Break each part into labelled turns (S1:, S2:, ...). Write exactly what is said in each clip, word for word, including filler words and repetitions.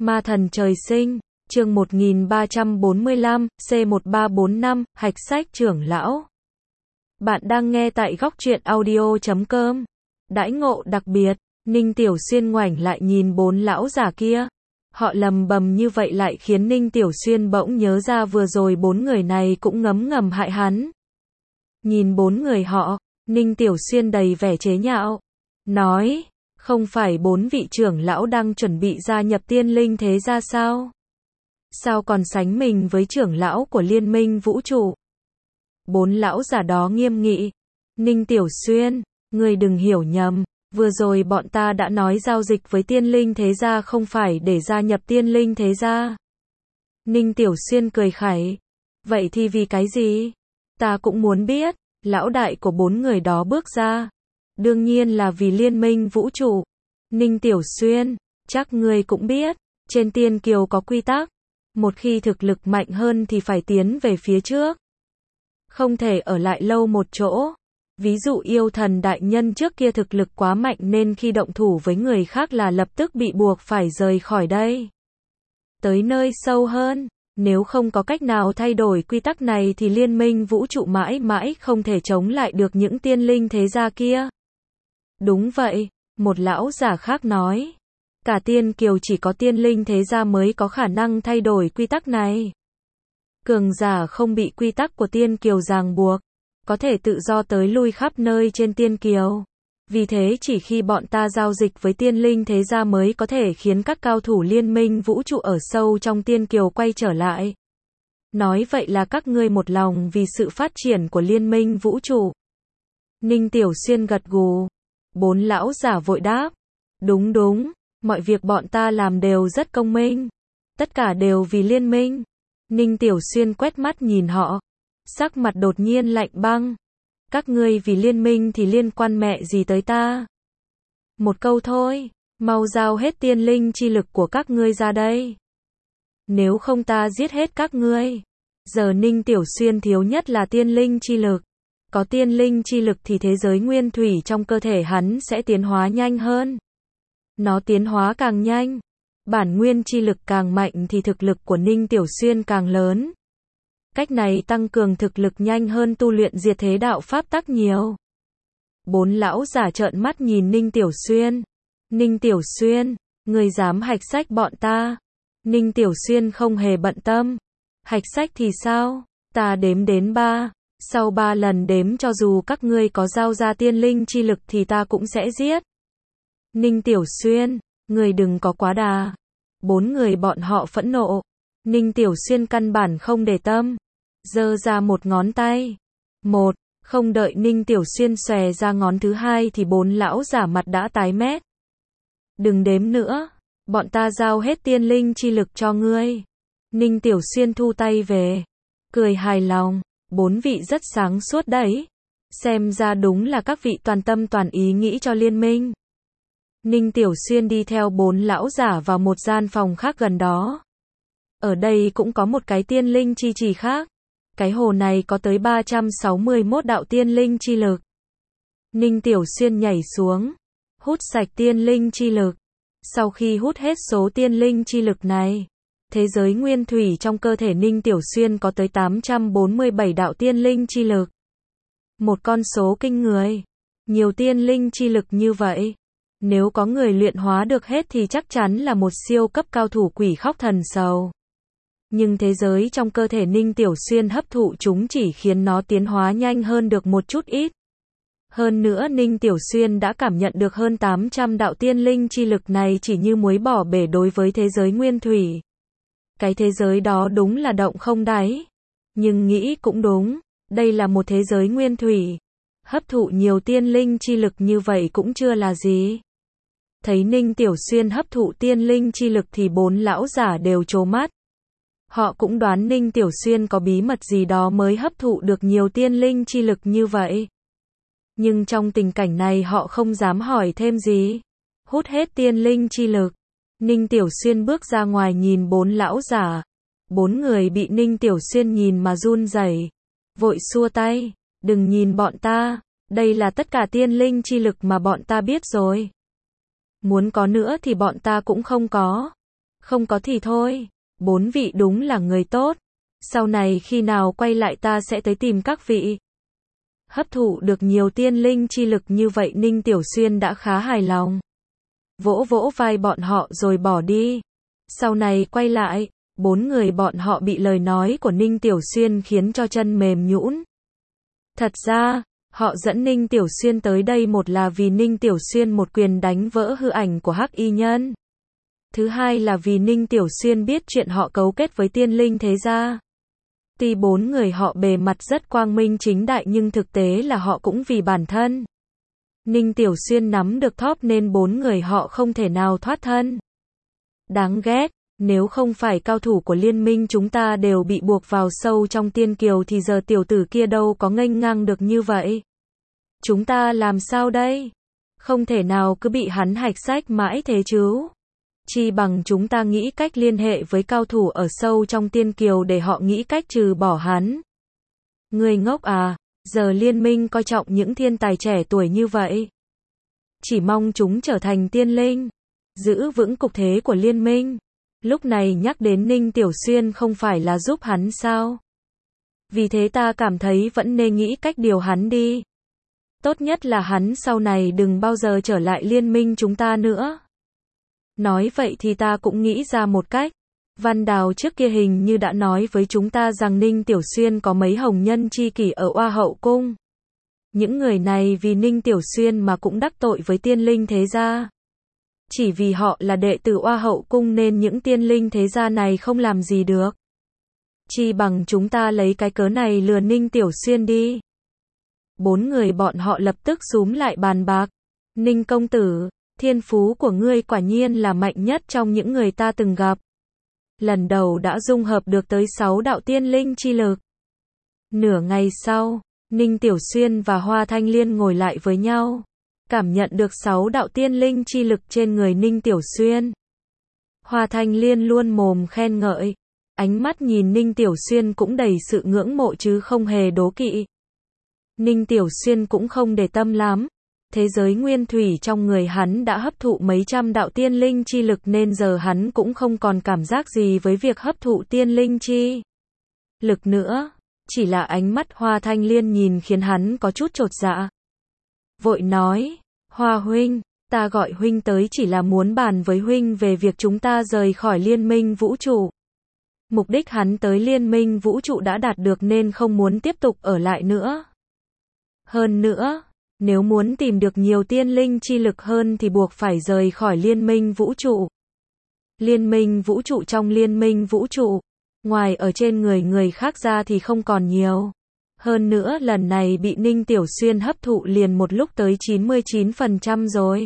S1: Ma thần trời sinh, chương một nghìn ba trăm bốn mươi lăm, C một ba bốn năm, hạch sách trưởng lão. Bạn đang nghe tại góc truyện audio chấm com. Đãi ngộ đặc biệt, Ninh Tiểu Xuyên ngoảnh lại nhìn bốn lão già kia. Họ lầm bầm như vậy lại khiến Ninh Tiểu Xuyên bỗng nhớ ra vừa rồi bốn người này cũng ngấm ngầm hại hắn. Nhìn bốn người họ, Ninh Tiểu Xuyên đầy vẻ chế nhạo. Nói, không phải bốn vị trưởng lão đang chuẩn bị gia nhập tiên linh thế gia sao? Sao còn sánh mình với trưởng lão của liên minh vũ trụ? Bốn lão già đó nghiêm nghị. Ninh Tiểu Xuyên, ngươi đừng hiểu nhầm, vừa rồi bọn ta đã nói giao dịch với tiên linh thế gia không phải để gia nhập tiên linh thế gia. Ninh Tiểu Xuyên cười khẩy. Vậy thì vì cái gì? Ta cũng muốn biết. Lão đại của bốn người đó bước ra. Đương nhiên là vì liên minh vũ trụ. Ninh Tiểu Xuyên, chắc ngươi cũng biết, trên tiên kiều có quy tắc. Một khi thực lực mạnh hơn thì phải tiến về phía trước. Không thể ở lại lâu một chỗ. Ví dụ yêu thần đại nhân trước kia thực lực quá mạnh nên khi động thủ với người khác là lập tức bị buộc phải rời khỏi đây. Tới nơi sâu hơn. Nếu không có cách nào thay đổi quy tắc này thì liên minh vũ trụ mãi mãi không thể chống lại được những tiên linh thế gia kia. Đúng vậy, một lão giả khác nói. Cả tiên kiều chỉ có tiên linh thế gia mới có khả năng thay đổi quy tắc này. Cường giả không bị quy tắc của tiên kiều ràng buộc, có thể tự do tới lui khắp nơi trên tiên kiều. Vì thế chỉ khi bọn ta giao dịch với tiên linh thế gia mới có thể khiến các cao thủ liên minh vũ trụ ở sâu trong tiên kiều quay trở lại. Nói vậy là các ngươi một lòng vì sự phát triển của liên minh vũ trụ. Ninh Tiểu Xuyên gật gù. Bốn lão giả vội đáp. Đúng đúng, mọi việc bọn ta làm đều rất công minh. Tất cả đều vì liên minh. Ninh Tiểu Xuyên quét mắt nhìn họ. Sắc mặt đột nhiên lạnh băng. Các ngươi vì liên minh thì liên quan mẹ gì tới ta? Một câu thôi, mau giao hết tiên linh chi lực của các ngươi ra đây. Nếu không ta giết hết các ngươi. Giờ Ninh Tiểu Xuyên thiếu nhất là tiên linh chi lực. Có tiên linh chi lực thì thế giới nguyên thủy trong cơ thể hắn sẽ tiến hóa nhanh hơn. Nó tiến hóa càng nhanh, bản nguyên chi lực càng mạnh thì thực lực của Ninh Tiểu Xuyên càng lớn. Cách này tăng cường thực lực nhanh hơn tu luyện diệt thế đạo pháp tắc nhiều. Bốn lão giả trợn mắt nhìn Ninh Tiểu Xuyên. Ninh Tiểu Xuyên, ngươi dám hạch sách bọn ta? Ninh Tiểu Xuyên không hề bận tâm. Hạch sách thì sao? Ta đếm đến ba. Sau ba lần đếm cho dù các ngươi có giao ra tiên linh chi lực thì ta cũng sẽ giết. Ninh Tiểu Xuyên, ngươi đừng có quá đà. Bốn người bọn họ phẫn nộ. Ninh Tiểu Xuyên căn bản không để tâm. Giơ ra một ngón tay. Một, không đợi Ninh Tiểu Xuyên xòe ra ngón thứ hai thì bốn lão giả mặt đã tái mét. Đừng đếm nữa. Bọn ta giao hết tiên linh chi lực cho ngươi. Ninh Tiểu Xuyên thu tay về. Cười hài lòng. Bốn vị rất sáng suốt đấy. Xem ra đúng là các vị toàn tâm toàn ý nghĩ cho liên minh. Ninh Tiểu Xuyên đi theo bốn lão giả vào một gian phòng khác gần đó. Ở đây cũng có một cái tiên linh chi trì khác. Cái hồ này có tới ba trăm sáu mươi mốt đạo tiên linh chi lực. Ninh Tiểu Xuyên nhảy xuống, hút sạch tiên linh chi lực. Sau khi hút hết số tiên linh chi lực này, thế giới nguyên thủy trong cơ thể Ninh Tiểu Xuyên có tới tám trăm bốn mươi bảy đạo tiên linh chi lực. Một con số kinh người. Nhiều tiên linh chi lực như vậy. Nếu có người luyện hóa được hết thì chắc chắn là một siêu cấp cao thủ quỷ khóc thần sầu. Nhưng thế giới trong cơ thể Ninh Tiểu Xuyên hấp thụ chúng chỉ khiến nó tiến hóa nhanh hơn được một chút ít. Hơn nữa Ninh Tiểu Xuyên đã cảm nhận được hơn tám trăm đạo tiên linh chi lực này chỉ như muối bỏ bể đối với thế giới nguyên thủy. Cái thế giới đó đúng là động không đáy. Nhưng nghĩ cũng đúng, đây là một thế giới nguyên thủy. Hấp thụ nhiều tiên linh chi lực như vậy cũng chưa là gì. Thấy Ninh Tiểu Xuyên hấp thụ tiên linh chi lực thì bốn lão giả đều trố mắt. Họ cũng đoán Ninh Tiểu Xuyên có bí mật gì đó mới hấp thụ được nhiều tiên linh chi lực như vậy. Nhưng trong tình cảnh này họ không dám hỏi thêm gì. Hút hết tiên linh chi lực. Ninh Tiểu Xuyên bước ra ngoài nhìn bốn lão giả. Bốn người bị Ninh Tiểu Xuyên nhìn mà run rẩy, vội xua tay. Đừng nhìn bọn ta. Đây là tất cả tiên linh chi lực mà bọn ta biết rồi. Muốn có nữa thì bọn ta cũng không có. Không có thì thôi, bốn vị đúng là người tốt. Sau này khi nào quay lại ta sẽ tới tìm các vị. Hấp thụ được nhiều tiên linh chi lực như vậy Ninh Tiểu Xuyên đã khá hài lòng. Vỗ vỗ vai bọn họ rồi bỏ đi. Sau này quay lại, bốn người bọn họ bị lời nói của Ninh Tiểu Xuyên khiến cho chân mềm nhũn. Thật ra, họ dẫn Ninh Tiểu Xuyên tới đây một là vì Ninh Tiểu Xuyên một quyền đánh vỡ hư ảnh của Hắc Y Nhân. Thứ hai là vì Ninh Tiểu Xuyên biết chuyện họ cấu kết với tiên linh thế gia. Tuy bốn người họ bề mặt rất quang minh chính đại nhưng thực tế là họ cũng vì bản thân. Ninh Tiểu Xuyên nắm được thóp nên bốn người họ không thể nào thoát thân. Đáng ghét, nếu không phải cao thủ của liên minh chúng ta đều bị buộc vào sâu trong tiên kiều thì giờ tiểu tử kia đâu có nghênh ngang được như vậy. Chúng ta làm sao đây? Không thể nào cứ bị hắn hạch sách mãi thế chứ. Chi bằng chúng ta nghĩ cách liên hệ với cao thủ ở sâu trong tiên kiều để họ nghĩ cách trừ bỏ hắn. Người ngốc à, giờ liên minh coi trọng những thiên tài trẻ tuổi như vậy. Chỉ mong chúng trở thành tiên linh, giữ vững cục thế của liên minh. Lúc này nhắc đến Ninh Tiểu Xuyên không phải là giúp hắn sao? Vì thế ta cảm thấy vẫn nên nghĩ cách điều hắn đi. Tốt nhất là hắn sau này đừng bao giờ trở lại liên minh chúng ta nữa. Nói vậy thì ta cũng nghĩ ra một cách. Văn Đào trước kia hình như đã nói với chúng ta rằng Ninh Tiểu Xuyên có mấy hồng nhân chi kỷ ở Oa Hậu Cung. Những người này vì Ninh Tiểu Xuyên mà cũng đắc tội với tiên linh thế gia. Chỉ vì họ là đệ tử Oa Hậu Cung nên những tiên linh thế gia này không làm gì được. Chi bằng chúng ta lấy cái cớ này lừa Ninh Tiểu Xuyên đi. Bốn người bọn họ lập tức xúm lại bàn bạc. Ninh công tử, thiên phú của ngươi quả nhiên là mạnh nhất trong những người ta từng gặp. Lần đầu đã dung hợp được tới sáu đạo tiên linh chi lực. Nửa ngày sau, Ninh Tiểu Xuyên và Hoa Thanh Liên ngồi lại với nhau. Cảm nhận được sáu đạo tiên linh chi lực trên người Ninh Tiểu Xuyên. Hoa Thanh Liên luôn mồm khen ngợi. Ánh mắt nhìn Ninh Tiểu Xuyên cũng đầy sự ngưỡng mộ chứ không hề đố kỵ. Ninh Tiểu Xuyên cũng không để tâm lắm. Thế giới nguyên thủy trong người hắn đã hấp thụ mấy trăm đạo tiên linh chi lực nên giờ hắn cũng không còn cảm giác gì với việc hấp thụ tiên linh chi lực nữa. Chỉ là ánh mắt Hoa Thanh Liên nhìn khiến hắn có chút chột dạ. Vội nói, Hoa huynh, ta gọi huynh tới chỉ là muốn bàn với huynh về việc chúng ta rời khỏi liên minh vũ trụ. Mục đích hắn tới liên minh vũ trụ đã đạt được nên không muốn tiếp tục ở lại nữa. Hơn nữa, nếu muốn tìm được nhiều tiên linh chi lực hơn thì buộc phải rời khỏi liên minh vũ trụ. Liên minh vũ trụ trong liên minh vũ trụ, ngoài ở trên người người khác ra thì không còn nhiều. Hơn nữa lần này bị Ninh Tiểu Xuyên hấp thụ liền một lúc tới chín mươi chín phần trăm rồi.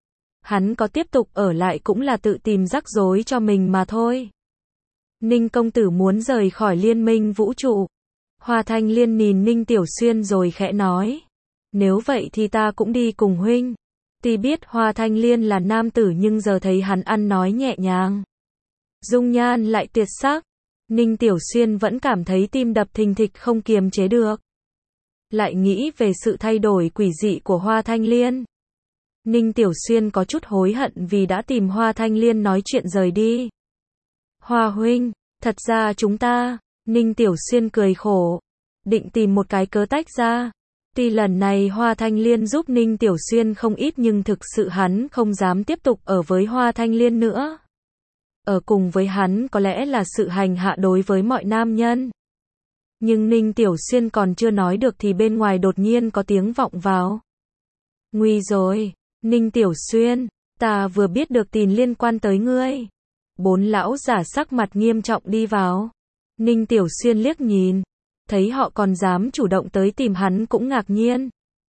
S1: Hắn có tiếp tục ở lại cũng là tự tìm rắc rối cho mình mà thôi. Ninh công tử muốn rời khỏi liên minh vũ trụ. Hoa Thanh Liên nhìn Ninh Tiểu Xuyên rồi khẽ nói. Nếu vậy thì ta cũng đi cùng huynh. Tuy biết Hoa Thanh Liên là nam tử nhưng giờ thấy hắn ăn nói nhẹ nhàng. Dung nhan lại tuyệt sắc. Ninh Tiểu Xuyên vẫn cảm thấy tim đập thình thịch không kiềm chế được. Lại nghĩ về sự thay đổi quỷ dị của Hoa Thanh Liên. Ninh Tiểu Xuyên có chút hối hận vì đã tìm Hoa Thanh Liên nói chuyện rời đi. Hoa huynh, thật ra chúng ta, Ninh Tiểu Xuyên cười khổ, định tìm một cái cớ tách ra. Tuy lần này Hoa Thanh Liên giúp Ninh Tiểu Xuyên không ít nhưng thực sự hắn không dám tiếp tục ở với Hoa Thanh Liên nữa. Ở cùng với hắn có lẽ là sự hành hạ đối với mọi nam nhân. Nhưng Ninh Tiểu Xuyên còn chưa nói được thì bên ngoài đột nhiên có tiếng vọng vào. Nguy rồi, Ninh Tiểu Xuyên, ta vừa biết được tin liên quan tới ngươi. Bốn lão giả sắc mặt nghiêm trọng đi vào. Ninh Tiểu Xuyên liếc nhìn, thấy họ còn dám chủ động tới tìm hắn cũng ngạc nhiên.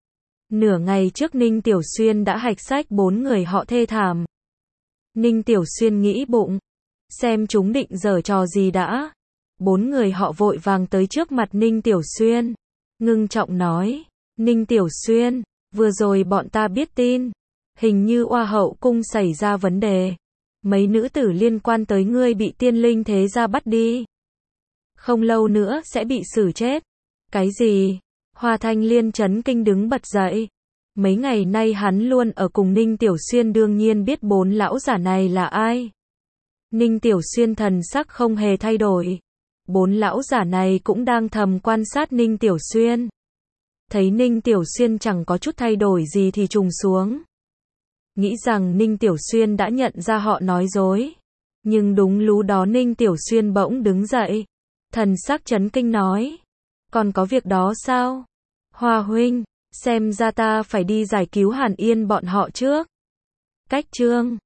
S1: Nửa ngày trước Ninh Tiểu Xuyên đã hạch sách bốn người họ thê thảm. Ninh Tiểu Xuyên nghĩ bụng, xem chúng định giở trò gì đã. Bốn người họ vội vàng tới trước mặt Ninh Tiểu Xuyên, ngưng trọng nói, Ninh Tiểu Xuyên, vừa rồi bọn ta biết tin, hình như Oa Hậu Cung xảy ra vấn đề. Mấy nữ tử liên quan tới ngươi bị tiên linh thế gia bắt đi. Không lâu nữa sẽ bị xử chết. Cái gì? Hoa Thanh Liên chấn kinh đứng bật dậy. Mấy ngày nay hắn luôn ở cùng Ninh Tiểu Xuyên đương nhiên biết bốn lão giả này là ai. Ninh Tiểu Xuyên thần sắc không hề thay đổi. Bốn lão giả này cũng đang thầm quan sát Ninh Tiểu Xuyên. Thấy Ninh Tiểu Xuyên chẳng có chút thay đổi gì thì trùng xuống. Nghĩ rằng Ninh Tiểu Xuyên đã nhận ra họ nói dối. Nhưng đúng lúc đó Ninh Tiểu Xuyên bỗng đứng dậy. Thần sắc chấn kinh nói. Còn có việc đó sao? Hoa huynh, xem ra ta phải đi giải cứu Hàn Yên bọn họ trước. Cách chương